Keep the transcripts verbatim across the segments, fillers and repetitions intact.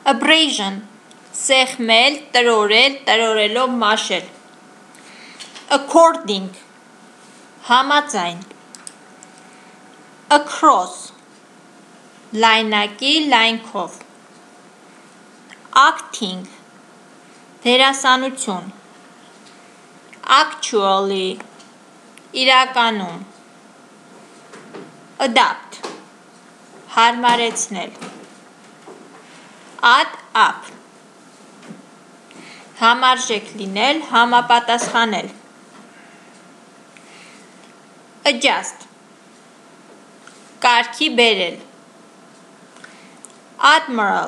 Abrasion, սեղմել, տրորել, տրորելով մաշել. According, համաձայն. Across, լայնակի, լայնքով. Acting, դերասանություն. Actually, իրականում. Adapt, հարմարեցնել. Add up, համարժեք լինել, համապատասխանել. Adjust, կարգի բերել. Admiral,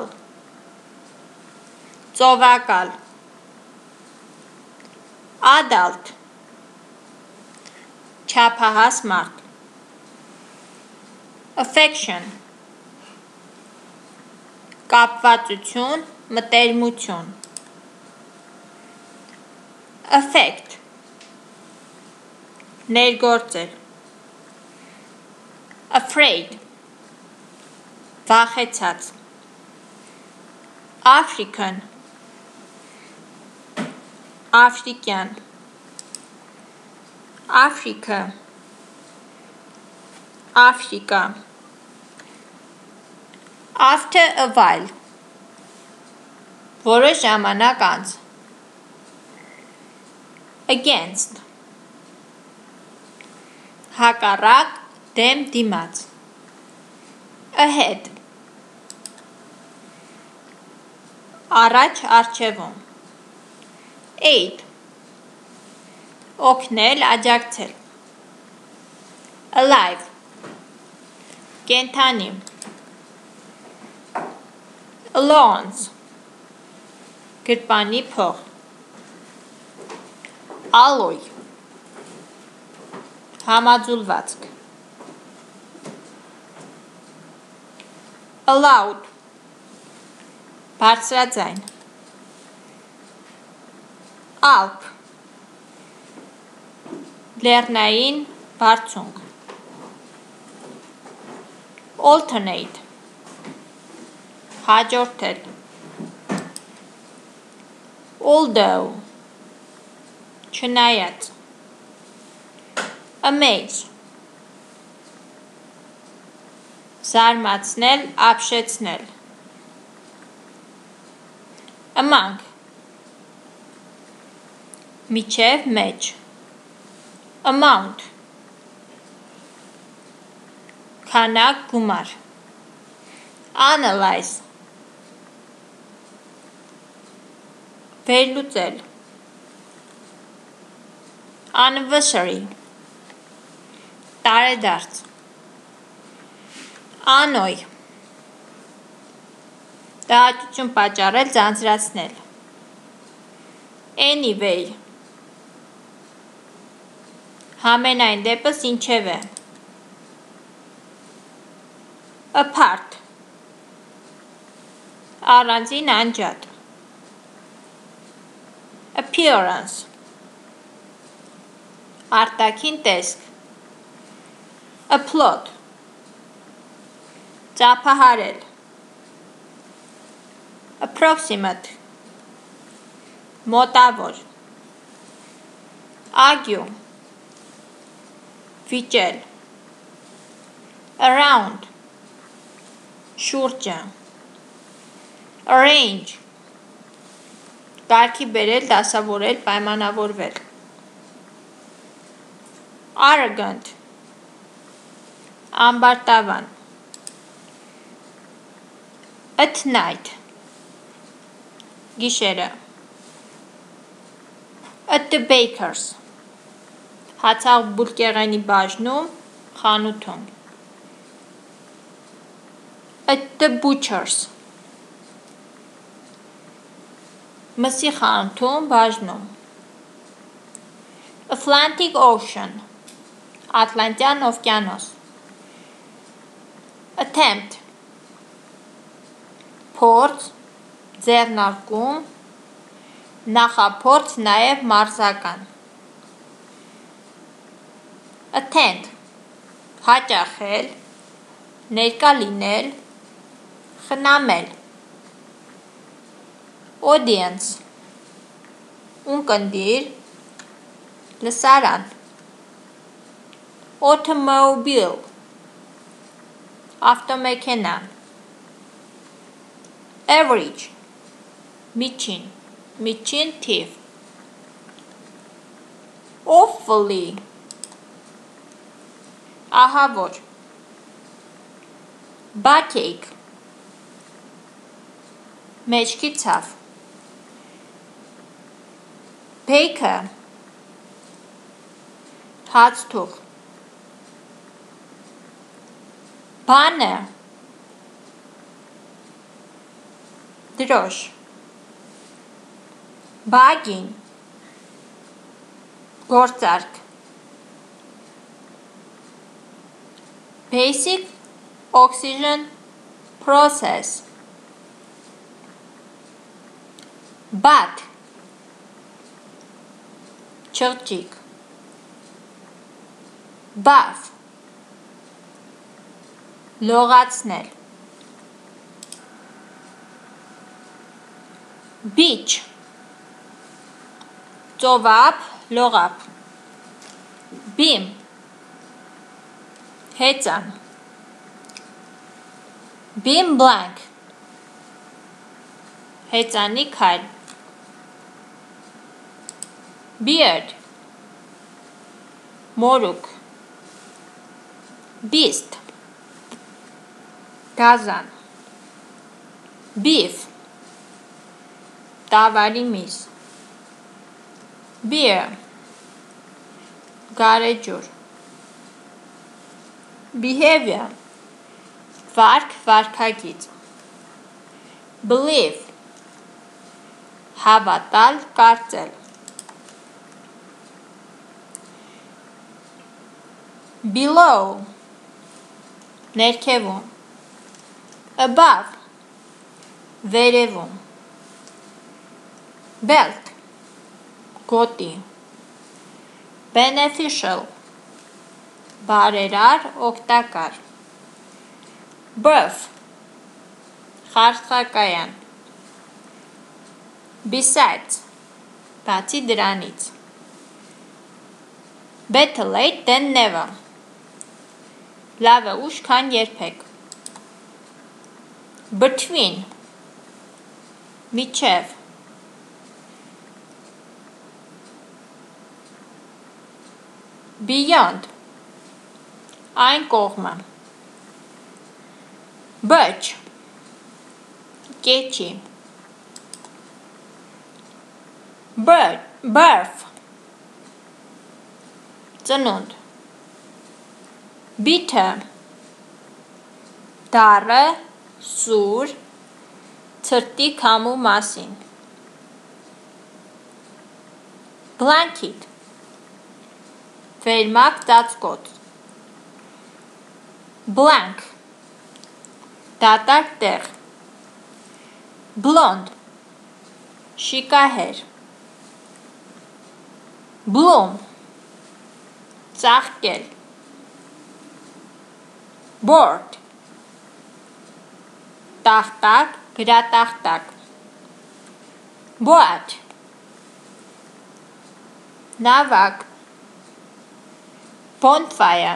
ծովակալ. Adult, չափահաս մարդ. Affection, կապվածություն, մտերմություն. Affect, ներգործել. Afraid, վախեցած. African, Աֆրիկյան. Africa, Africa. After a while, որոշ ժամանակ անց. Against, հակառակ, դեմ, դիմաց. Ahead, առաջ, առջևում. Aid, օգնել, աջակցել. Alive, կենդանի. Allowance, գրպանի փող. Alloy, համաձուլվածք. Allowed, բարձրաձայն. Alp, լեռնային բարձունք. Alternate, հաջորդել. Although, չնայած. Amaze, զարմացնել, ապշեցնել. Among, միջև, մեջ. Amount, քանակ, գումար. Analyze, վերլուծել. Anniversary, տարեդարձ. Annoy, տհաճություն պատճառել, ձանձրացնել. Anyway, համենայն դեպս ինչևէ. Apart, առանձին անջատ. Appearance, արտաքին տեսք. Applaud, ծափահարել. Approximate, մոտավոր. Argue, վիճել. Around, շուրջը. Arrange, կարգի բերել, դասավորել, պայմանավորվել. Arrogant, ամբարտավան. At night, գիշերը. At the baker's, հացաղ բուլկեղենի բաժնում, խանութում. At the butcher's, մսի խանութում, բաժնում. Atlantic Ocean, Ատլանտյան օվկիանոս. Attempt, փորձ, ձեռնարկում, նախափորձ, նաև մարզական. Attend, հաճախել, ներկա լինել, խնամել. audience, ունկնդիր, լսարան, automobile, ավտոմեքենա, average, միջին, միջին թիվ, awfully, ահավոր, backache, մեջքի ցավ, baker, հացթուղ, banner, դրոշ, bagging, գործարք, basic oxygen process, bath, չղջիկ, bath, լողացնել, beach, ծովափ, լողափ, beam, հեծան, beam blank, հեծանի քայլ, beard, մորուք, beast, գազան, beef, տավարի միս, beer, գարեջուր, behavior, վարք, վարքագիծ, believe, հավատալ, կարծել, below, ներքևում, above, վերևում, belt, գոտի, beneficial, բարերար, օգտակար, birth, խարսխակայան, besides, բացի դրանից, better late than never, լավ է ուշ, քան երբեք, between, միջև, beyond, այն կողմը, birch, կեչի, bird, birth, ծնունդ, bitter, դառը, սուր, ցրտի քամու մասին, blanket, վերմակ ծածկոց, blank, դատարկ տեղ, blonde, շիկահեր, bloom, ծաղկել, board, տախտակ, գրատախտակ, boat, նավակ, bonfire,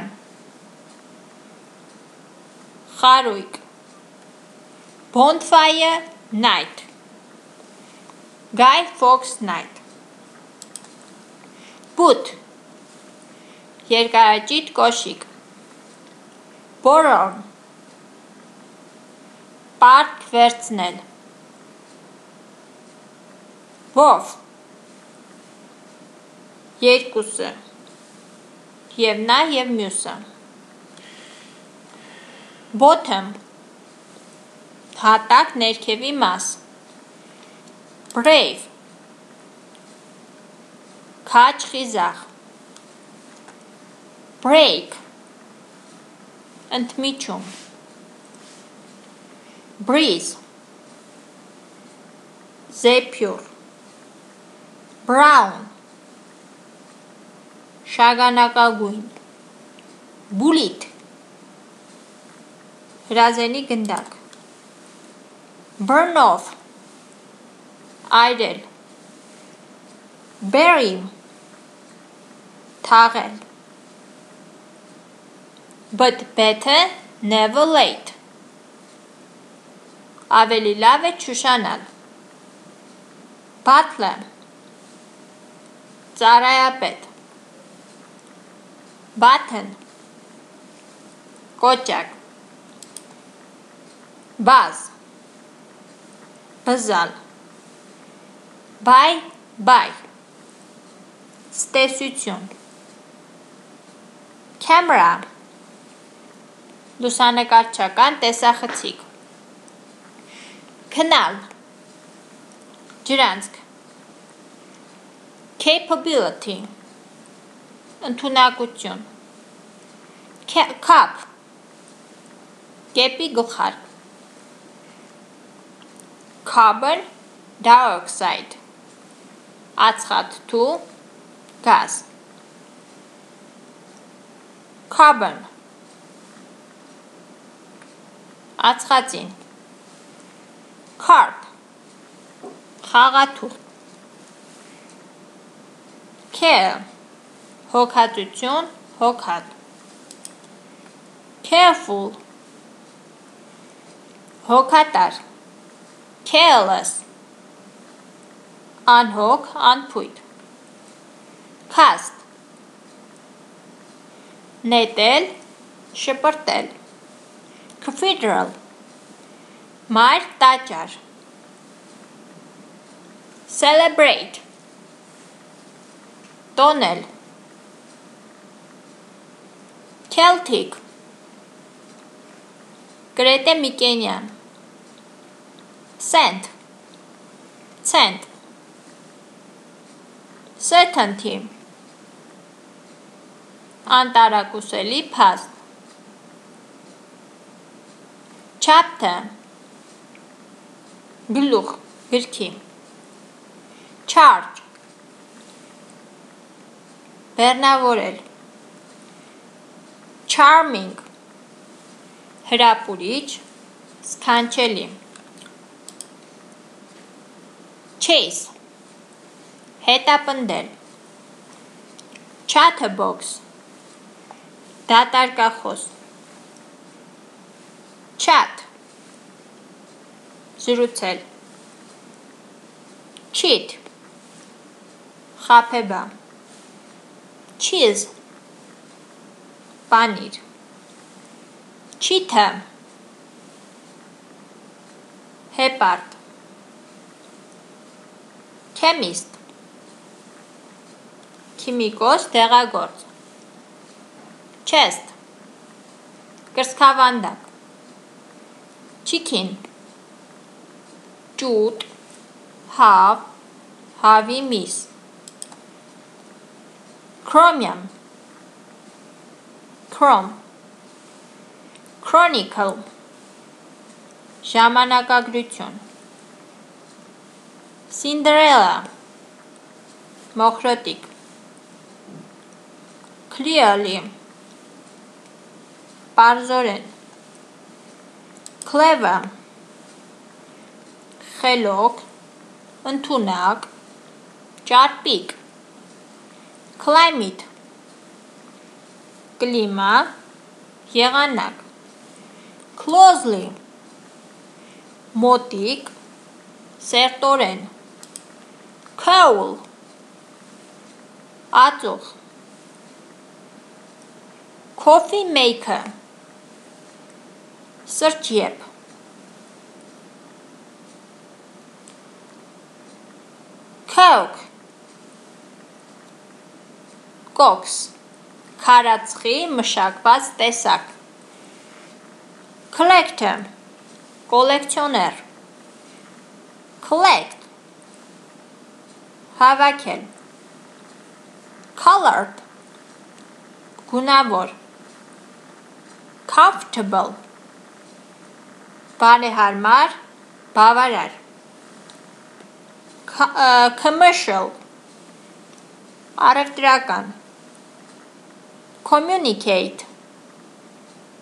խարույկ, bonfire night, Guy Fawkes night, put, երկարաճիտ կոշիկ, borrow, պարտք վերցնել, both, երկուսը, և նա և մյուսը, bottom, հատակ ներքևի մաս, brave, քաջ խիզախ, break, ընդմիջում, breeze, զեփյուռ, brown, շագանակագույն, bullet, հրազենի գնդակ, burn off, այրել, bury, թաղել, but better never late, ավելի լավ է չուշանալ, butler, ծառայապետ, button, կոճակ, buzz, բզալ, bye, bye, ստեսություն, camera, լուսանկարչական տեսախցիկ, քնալ, ջրանցք, capability, ընդունակություն, cup, կեպի գլխարկ, carbon dioxide, ածխաթթու, գազ, carbon, ածխածին, carp, խաղաթուղթ, care, հոգածություն, հոգատ, careful, հոգատար, careless, անհոգ, անփույթ, cast, նետել, շպրտել, cathedral, մայր տաճար, celebrate, տոնել, Celtic, Գրետե Միկենյան, Cent, Cent, Certainty, անտարակուսելի փաստ, Chapter, գլուխ, գրքի, Charge, բեռնավորել, Charming, հրապուրիչ, սքանչելի, Chase, հետապնդել, Chatterbox, դատարկախոս, Chat, զրուցել, Cheat, խաբեբա, Cheese, պանիր, Cheetah, հեպարդ, Chemist, քիմիկոս, դեղագործ, Chest, կրծքավանդակ, Chicken, ճուտ, հավ, հավի միս, Chromium, Chrome, Chronicle, ժամանակագրություն, Cinderella, մոխրոտիկ, Clearly, պարզորեն, Clever, խելոք, ընդունակ, ճարպիկ, Climate, կլիմա, եղանակ, Closely, մոտիկ, սերտորեն, Cowl, ածուխ, Coffee maker, սրճեպ, Coke, կոքս, քարածխի մշակված տեսակ, Collector, կոլեկցիոներ, Collect, հավաքել, Colored, գունավոր, Comfortable, բարեհարմար, բավարար, Commercial, առևտրական, Communicate,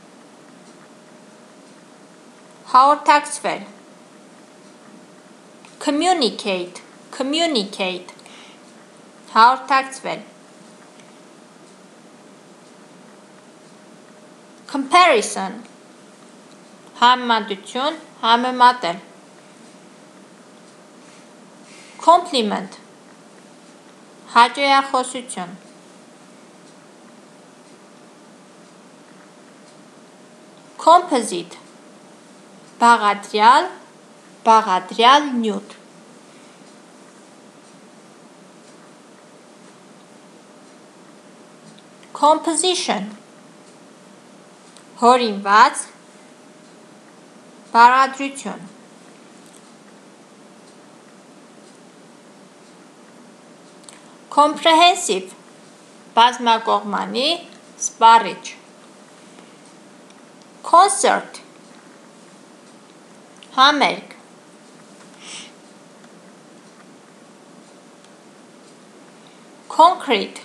հաղորդակցվել, communicate, communicate, հաղորդակցվել, comparison, համեմատություն, համեմատել, compliment, հաճոյախոսություն, composite, բաղադրյալ, բաղադրյալ նյութ, composition, հորինված, բաղադրություն, comprehensive, բազմակողմանի, սպառիչ, concert, համերգ, concrete,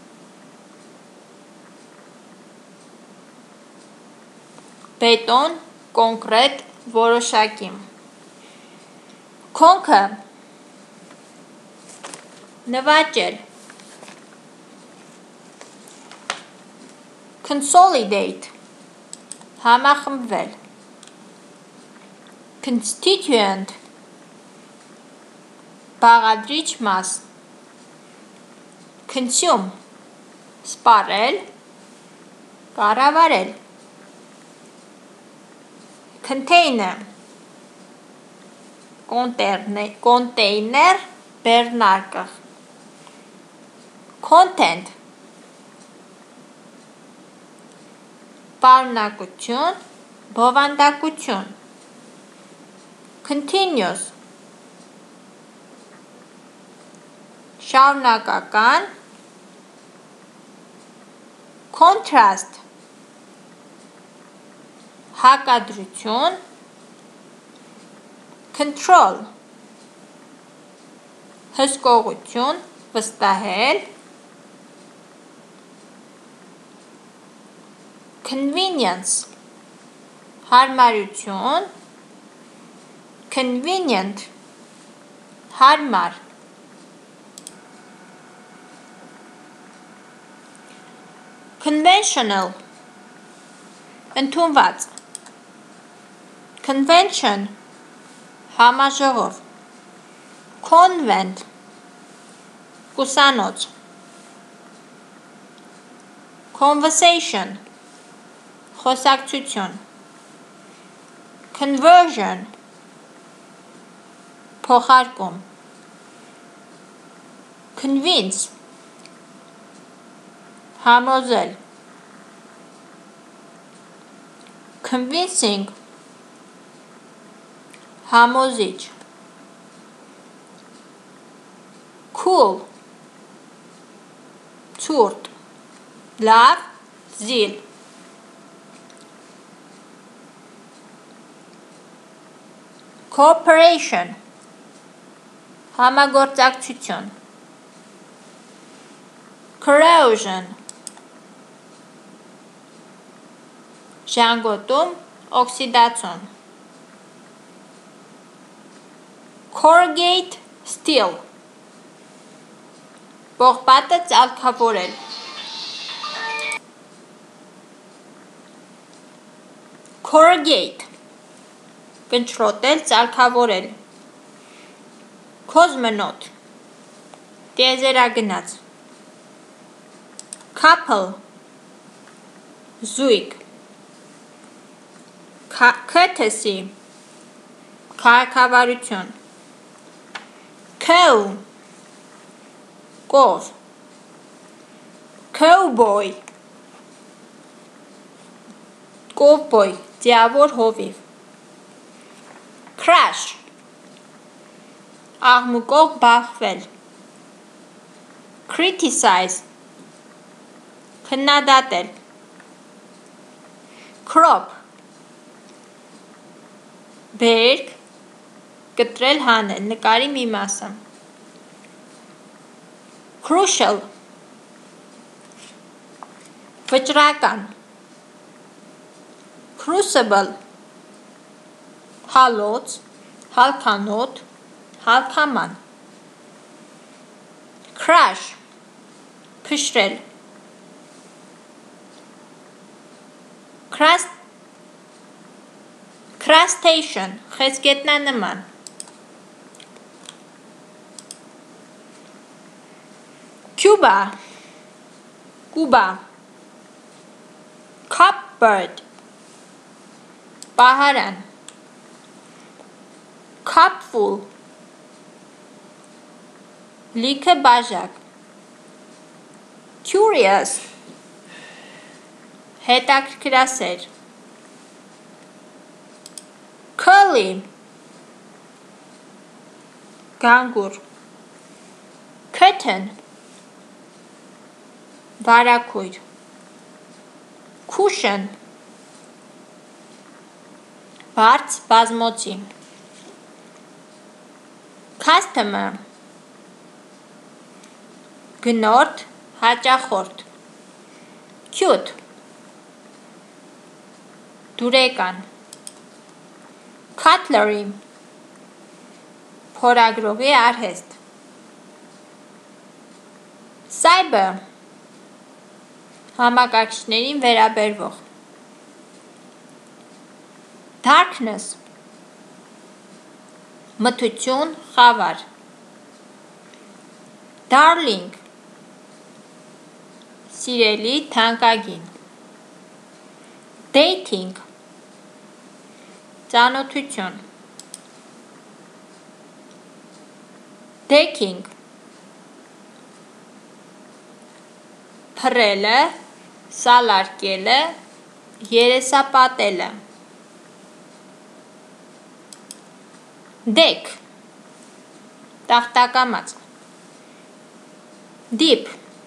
բետոն, կոնկրետ, որոշակի, conquer, նվաճել, consolidate, համախմբվել, constituent, բաղադրիչ մաս, consume, սպառել, կառավարել, container, կոնտեյներ, բեռնարկղ, content, պարունակություն, բովանդակություն, continuous, շարունակական, contrast, հակադրություն, control, հսկողություն, վստահել, convenience, հարմարություն, convenient, հարմար, conventional, ընդունված, convention, համաժողով, convent, ուսանոց, conversation, խոսակցություն, conversion, փոխարկում, convince, համոզել, convincing, համոզիչ, cool, ցուրտ, լավ, զիլ, cooperation, համագործակցություն, corrosion, ժանգոտում, օքսիդացում, corrugate steel, պողպատը ծալքավորել, corrugate, կնճռոտել, ծալքավորել, cosmonaut, տիեզերագնաց, couple, զույգ, courtesy, քաղաքավարություն, cow, կով, cowboy, կովբոյ, ձիավոր հովիվ, crash, աղմուկով բախվել, criticize, քննադատել, crop, բերք, կտրել հանել, նկարի մի մասը, crucial, վճռական, crucible, հալոց, հալքանոտ, Հալքաման Crash Փշրել Crust Crustacean խեցգետնանման Cuba Cuba Cupboard Պահարան Cupful Լիքը բաժակ Curious հետաքրքրասեր Curly Գանգուր Curtain Վարագույր Cushion Բարձ բազմոցի Customer Գնորդ հաճախորդ Cute Դուրեկան Cutlery Փորագրողի արհեստ Cyber Համակարգիչներին վերաբերվող Darkness Մթություն, խավար Darling Սիրելի, թանկագին Dating Ծանոթություն Decking Փռելը, սալարկելը, երեսապատելը Deck Տախտակամած Deep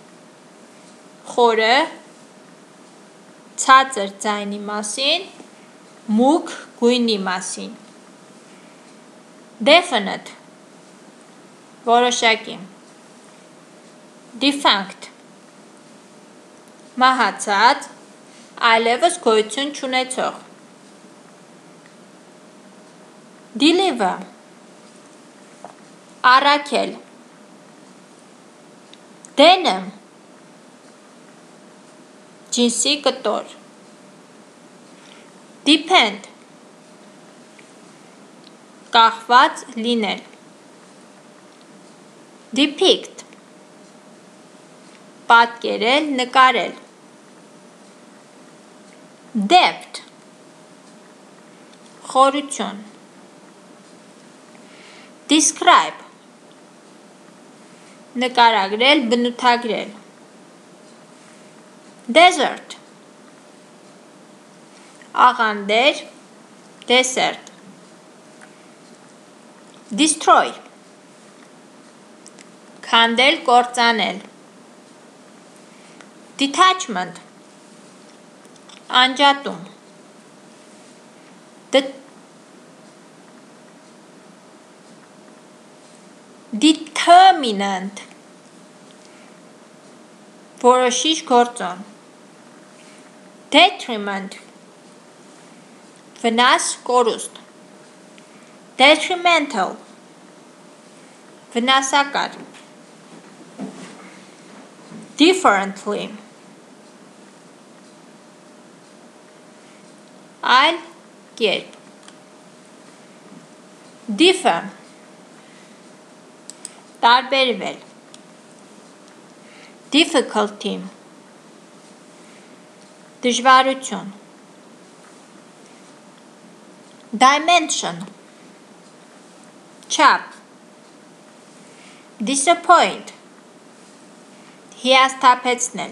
Խորը Ցածր ձայնի մասին Մուգ գույնի մասին Definite Որոշակի Defunct Մահացած Այլևս գոյություն չունեցող Deliver Առաքել Denim Ջինսի կտոր Depend Կախված լինել Depict Պատկերել, նկարել Debt Խորություն Describe Նկարագրել, բնութագրել Desert Աղանդեր, դեսերտ Destroy Քանդել, կործանել Detachment Անջատում Determinant Որոշիչ գործոն Detriment Վնաս, կորուստ Detrimental Վնասակար Differently Այլ կերպ Differ Տարբերվել Difficulty Դժվարություն Dimension Չափ Disappoint Հիասթափեցնել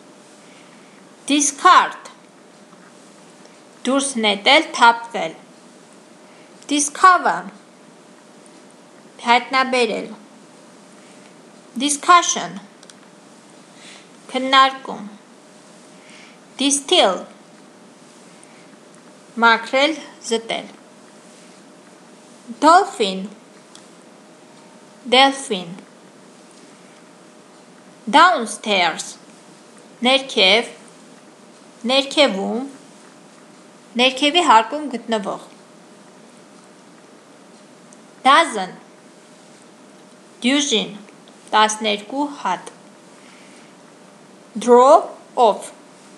Discard Դուրս նետել, թափվել Discover Հայտնաբերել Discussion Քննարկում Distill Մաքրել, զտել Dolphin Delphin Downstairs Ներքև Ներքևում Ներքևի հարկում գտնվող Dozen Դյուժին, տասներկու հատ։ Draw off,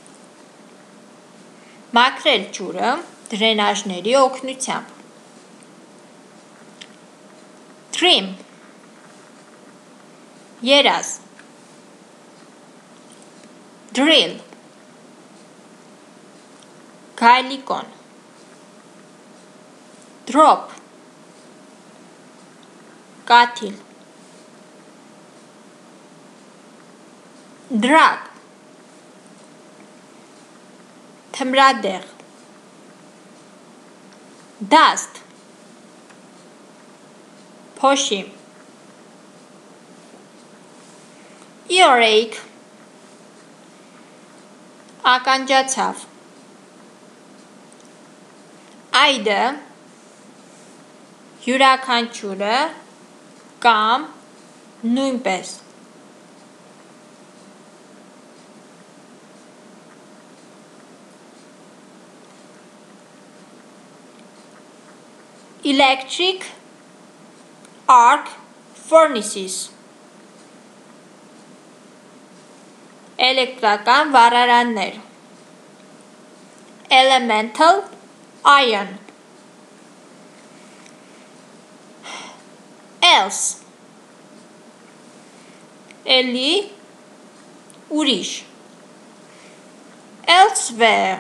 մաքրել ջուրը դրենաժների օգնությամբ։ Trim, երազ։ Drill, գայլիկոն։ Drop, կաթիլ։ Drag, թմրադեղ։ Dust, փոշի։ Earache, ականջացավ։ Այդը, յուրաքանչյուրը կամ նույնպես։ Electric arc furnaces, էլեկտրական վառարաններ։ Elemental iron, else, էլի, ուրիշ։ Elsewhere,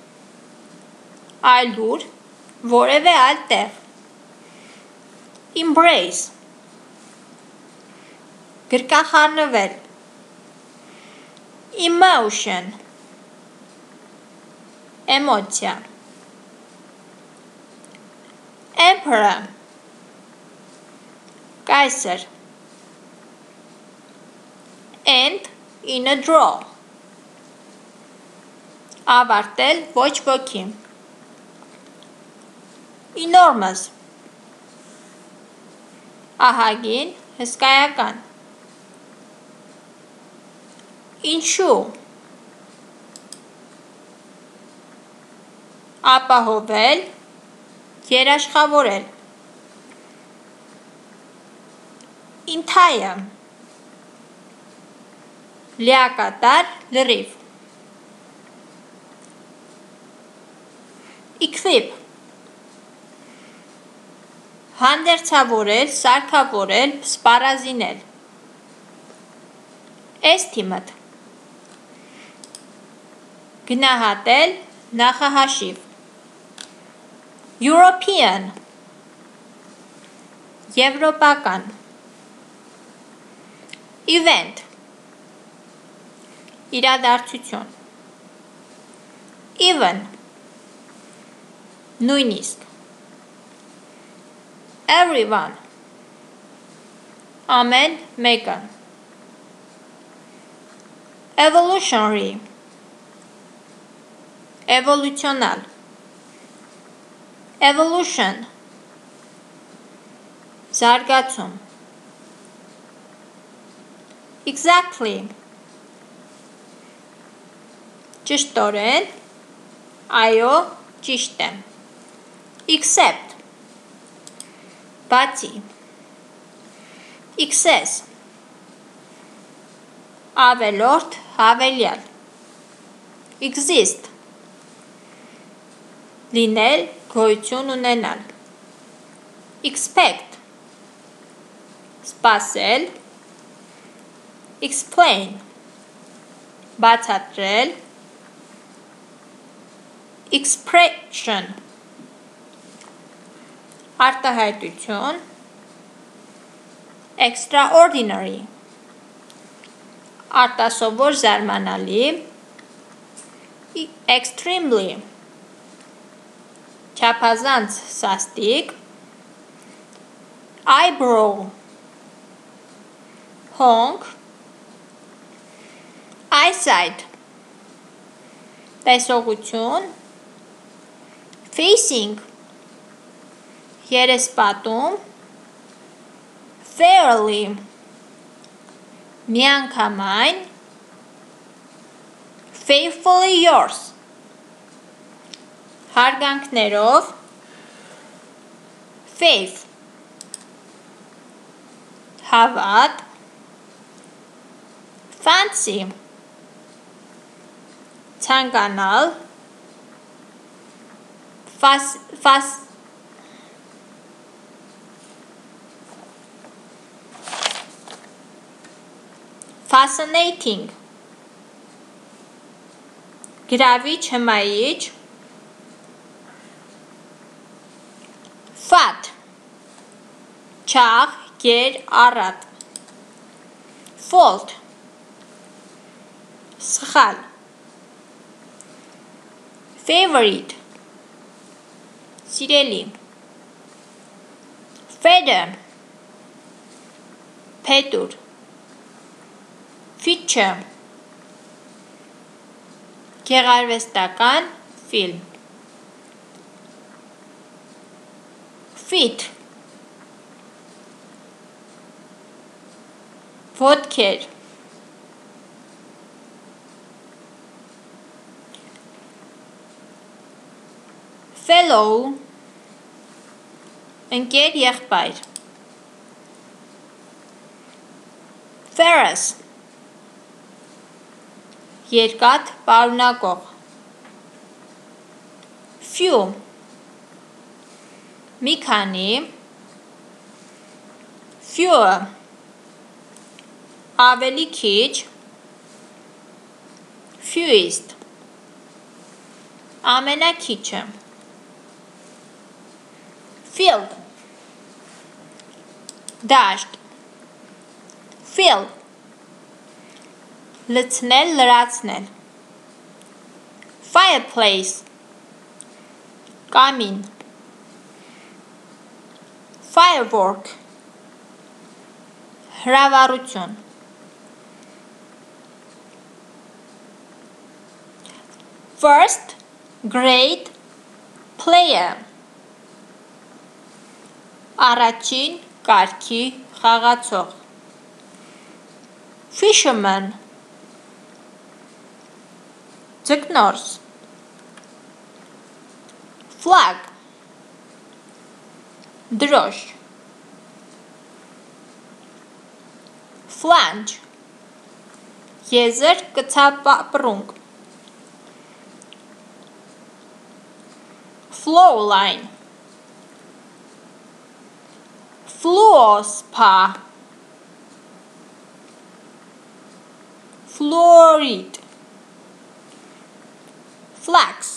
այլուր, որևէ այլ տեղ։ Embrace, գրկախառնվել։ Emotion, էմոցիա։ Emperor, կայսր։ End in a draw, ավարտել ոչ ոքի։ Enormous, ահագին, հսկայական։ Insure, ապահովել, երաշխավորել։ Entire, լիակատար, լրիվ։ Equip, հանդերձավորել, սարքավորել, սպառազինել։ Estimate, գնահատել, նախահաշիվ։ European, եվրոպական։ Event, իրադարձություն։ Even, նույնիսկ։ Everyone, ամեն մեկը։ Evolutionary, էվոլյուցիոնալ։ Evolution, զարգացում։ Exactly, ճշտորեն, այո, ճիշտ է։ Except, բացի։ Excess, ավելորդ, հավելյալ։ Exist, լինել, գոյություն ունենալ։ Expect, սպասել։ Explain, բացատրել։ Expression, արտահայտություն։ Extraordinary, արտասովոր զարմանալի։ Extremely, չափազանց սաստիկ։ Eyebrow, հոնք։ Eyesight, տեսողություն։ Facing, երեսպատում։ Fairly, միանգամայն։ Faithfully yours, հարգանքներով։ Faith, Հավատ Fancy Ցանկանալ Fas, fas, Fascinating Գրավիչ հմայիչ Fat Չաղ, գեր, առատ Fault Սխալ Favorite Սիրելի Feather Փետուր Feature Գեղարվեստական ֆիլմ Fit Ոտքեր Fellow Ընկեր եղբայր Ferrous Երկաթ պարունակող Few Մի քանի Fewer Ավելի քիչ Fewest Ամենակիչը Field Դաշտ Fill Լցնել, լրացնել Fireplace Կամին Firework Հրավառություն First grade player Առաջին կարգի խաղացող Fisherman Ձկնորս Flag Դրոշ Flange Եզր կցապապռունգ Flowline Fluospa Florid Flax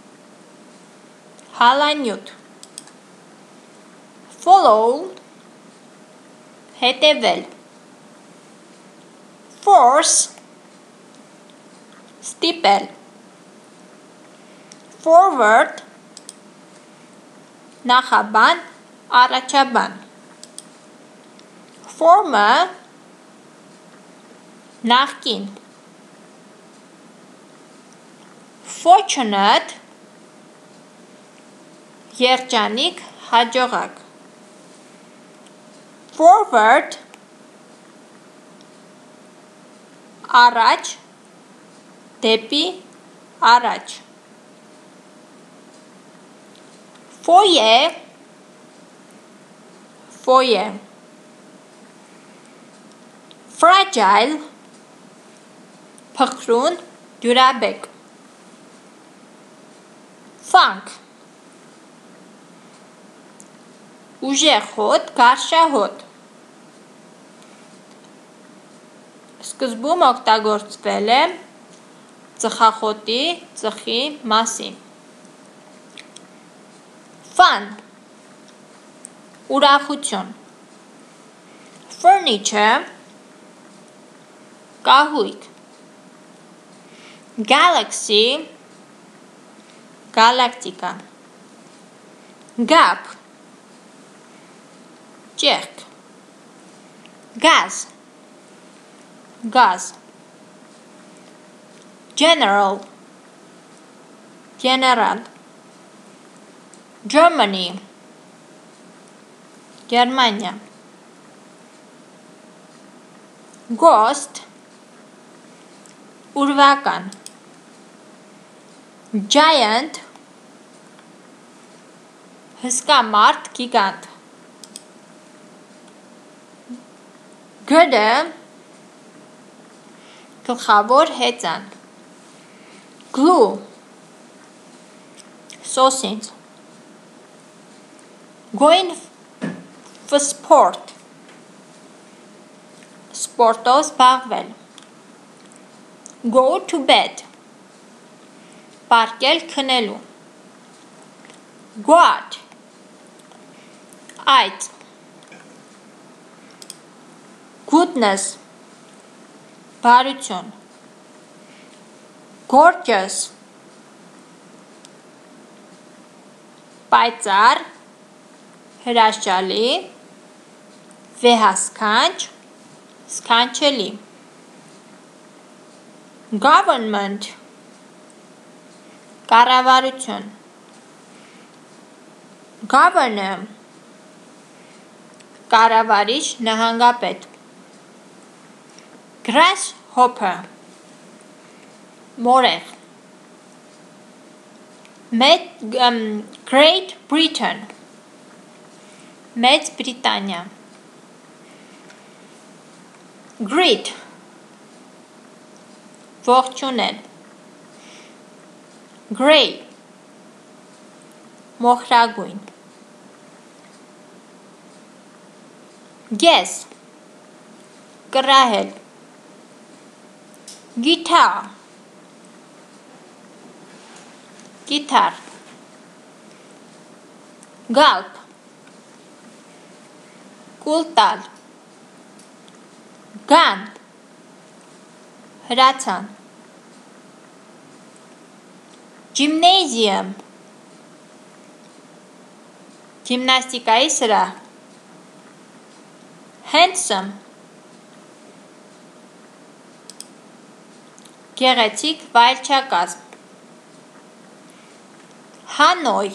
Հալանյութ Follow Հետևել Force Ստիպել Forward Նախաբան, առաջաբան Former Նախկին Fortunate Երջանիկ, հաջողակ Forward Առաջ Դեպի առաջ Foyer Foyer Fragile Փխրուն, դյուրաբեկ Funk Ուժեղ հոտ, գարշահոտ Սկզբում օգտագործվել է ծխախոտի, ծխի մասին Fun Ուրախություն Furniture Կահույք Galaxy Գալակտիկա Gap Ճեղք Gas Gaz General General Germany Գերմանիա Ghost Ուրվական Giant Հսկա մարդ, գիգանտ Գրը գլխավոր հեծան glue սոսինձ going for sport սպորտով զբաղվել go to bed պարկել քնելու Guard Այդ Goodness Բարություն Gorgeous Պայծառ Հրաշալի Վեհասքանչ Սքանչելի Government Կառավարություն Governor Կառավարիչ նահանգապետ Grasshopper Մորեղ Great Britain Մեծ Բրիտանիա Greet Ողջունել Grey Մոխրագույն Guess Կռահել Guitar Գիթառ Gulp Կուլ տալ Gun Հրացան Gymnasium Գիմնաստիկայի սրահ Handsome Գեղեցիկ վայելչակազմ Հանոյ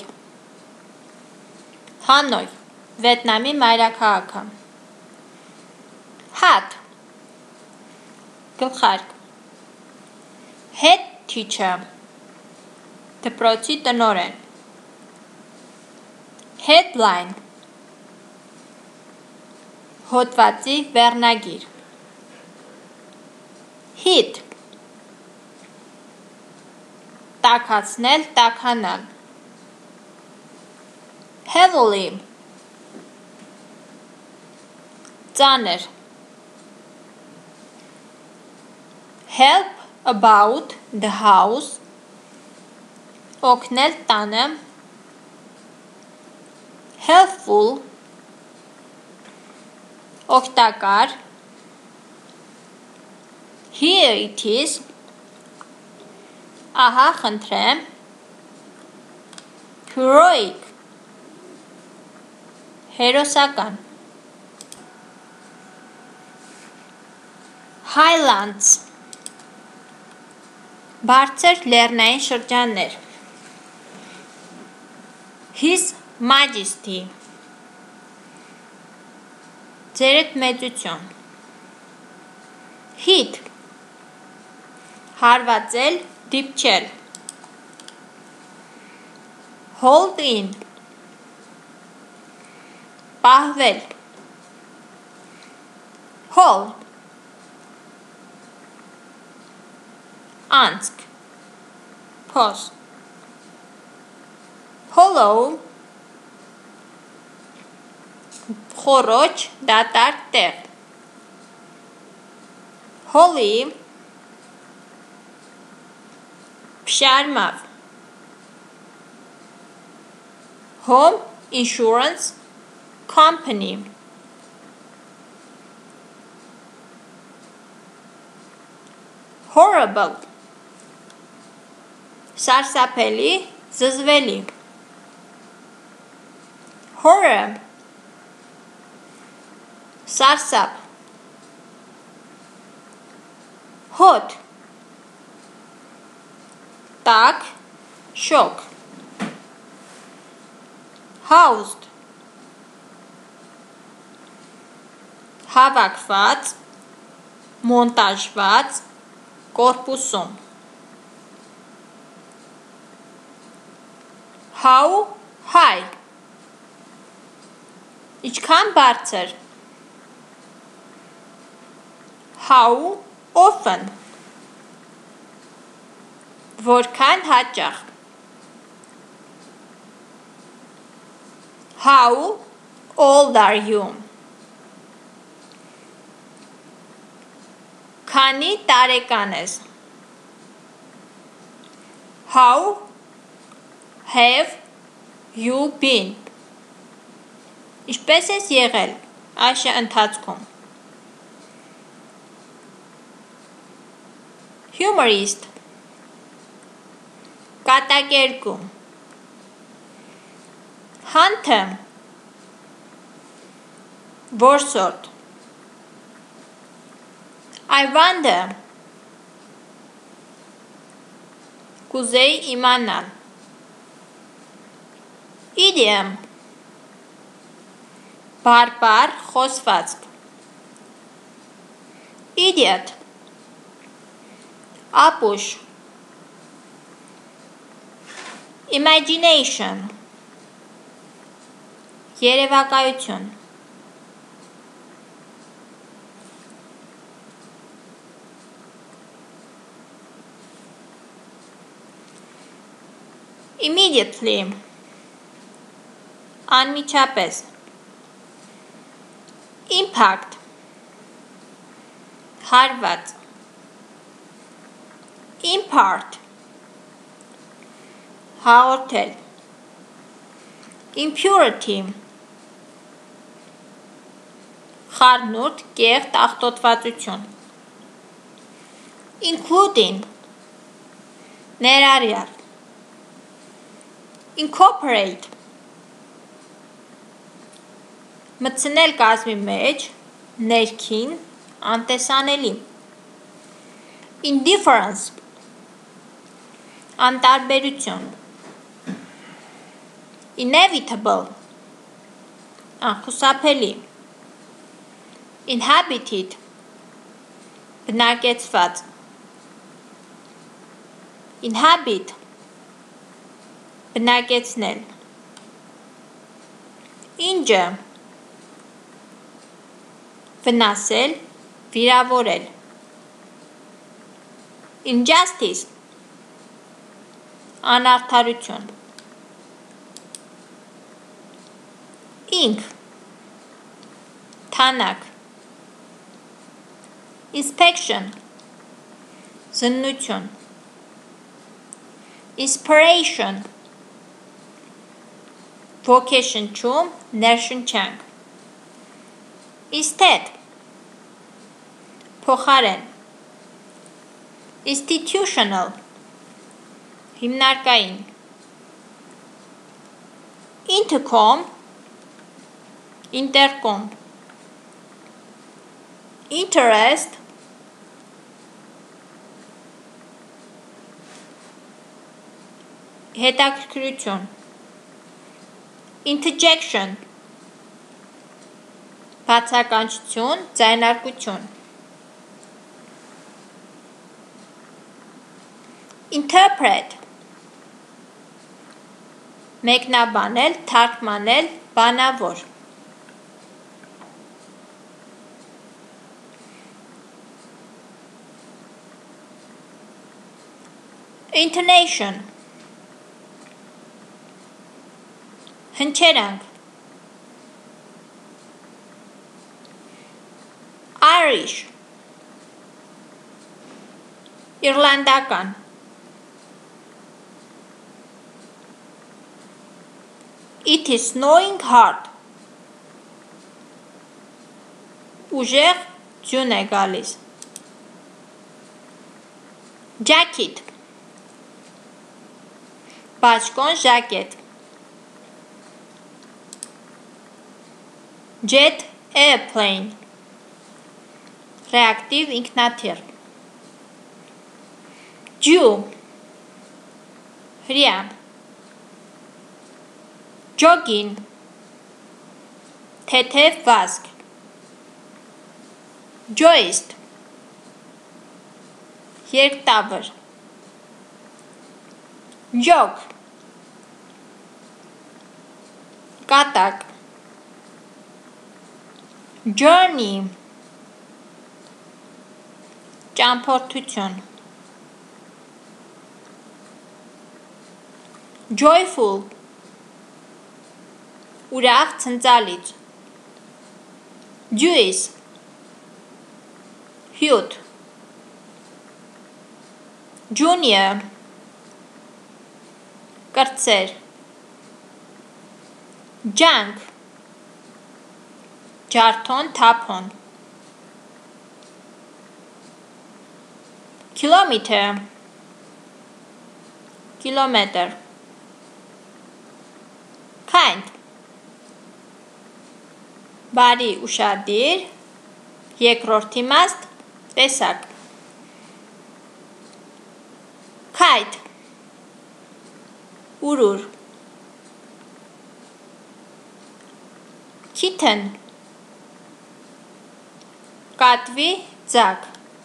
Հանոյ Վիետնամի մայրաքաղաքը Hat Գլխարկ Head teacher Դպրոցի տնօրեն Headline Հոդվածի վերնագիր Hit Տաքացնել, տաքանալ Heavily Ծանր Help about the house Օգնել տանը Helpful Օգտակար Here it is Ահա խնդրեմ Heroic Հերոսական Highlands Բարձր լեռնային շրջաններ His Majesty Ձերդ մեծություն Hit Հարվածել, դիպչել Hold in Պահվել Hold Անցք Post Hollow Խոռոչ, դատարկ տեղ Holy Փշարմավ Home Insurance Company Horrible Սարսափելի, զզվելի Horror Սարսափ Hot Տաք, շոկ Housed Հավաքված, մոնտաժված, կորպուսում How high Ինչքան բարձր How often? Որքան հաճախ? How old are you? Քանի տարեկան ես? How have you been? Ինչպես ես եղել այս ընթացքում? Humorist. Կատակերգում. Hunter. Որսորդ. I wonder. Կուզեի իմանալ. Idiom. Բարբար խոսվածք. Idiot. Ապուշ. Imagination. Երևակայություն. Immediately. Անմիջապես. Impact. Հարված. Impart. Հաղորդել. Impurity. Խառնուրդ, կեղտ, աղտոտվածություն. Including. Ներառյալ. Incorporate. Մտցնել կազմի մեջ, ներքին, անտեսանելի. Indifference. Անտարբերություն. Inevitable. Անխուսափելի. Inhabited. Բնակեցված. Inhabit. Բնակեցնել. Injure. Վնասել, վիրավորել. Injustice. Անարդարություն. Ink. Թանակ. Inspection. Զննություն. Inspiration. Ոգեշնչում, ներշնչանք. Instead. Փոխարեն. Institutional. Հիմնարկային. Intercom. Intercom. Interest. Հետաքրքրություն. Interjection. Բացականչություն, ձայնարկություն. Interpret. Մեկնաբանել, թարգմանել, բանավոր. Intonation. Հնչերանգ. Irish. Իռլանդական. It is snowing hard. Ուժեղ ձյուն է գալիս. Jacket. Բաճկոն ժակետ. Jet airplane. Reactive ինքնաթիռ. Jew. Հրյա. Jogging. Թեթև վազք. Joist. Երկտավր. Jog. Կատակ. Journey. ճամփորդություն joyful ուրախ ցնծալից juice հյութ junior կրտսեր junk ջարդոն թափոն kilometer կիլոմետր kind բարի ուշադիր երկրորդ իմաստ տեսակ kite ուրուր kitten կատվի ձակ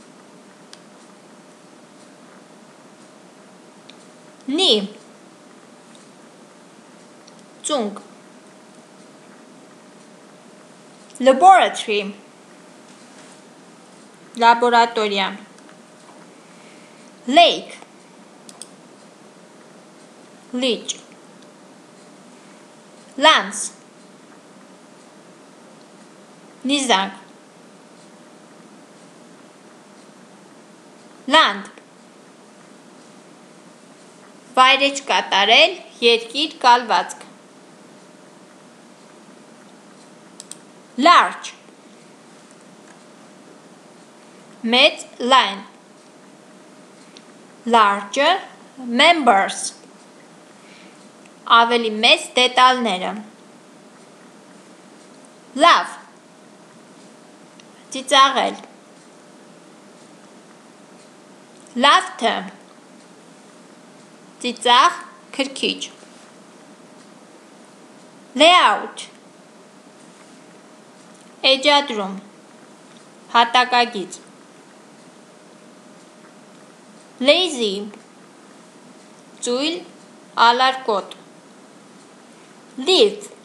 knee ծունկ laboratory լաբորատորիա lake լիճ lance նիզակ land վայրեջ կատարել երկիր կալվածք large մեծ line larger members ավելի մեծ դետալները love ծիծաղել laughter ծիծաղ քրքիջ layout էջադրում հատակագիծ lazy ծույլ ալարկոտ leaf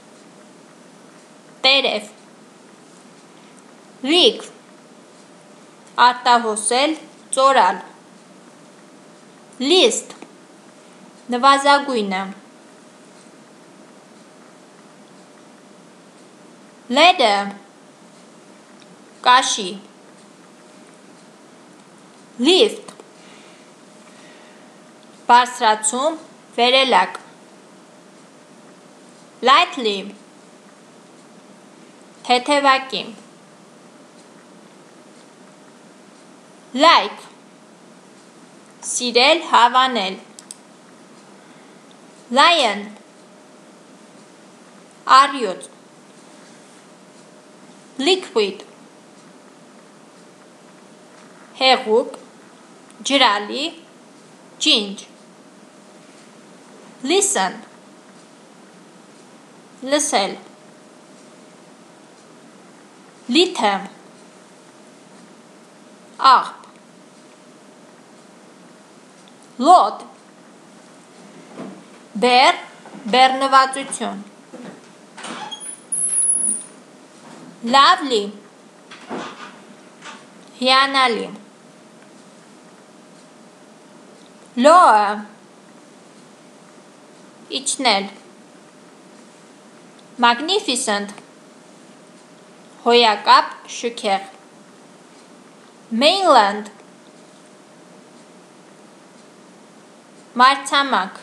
տերև rig արտահոսել ծորալ list նվազագույնը ladder կաշի lift բարձրացում վերելակ lightly թեթևակի like սիրել հավանել lion առյուծ liquid հեղուկ ջրալի ջինջ listen լսել litter աղբ load բեռ բեռնվածություն lovely հիանալի lower իջնել magnificent հոյակապ շքեղ mainland մայրցամաք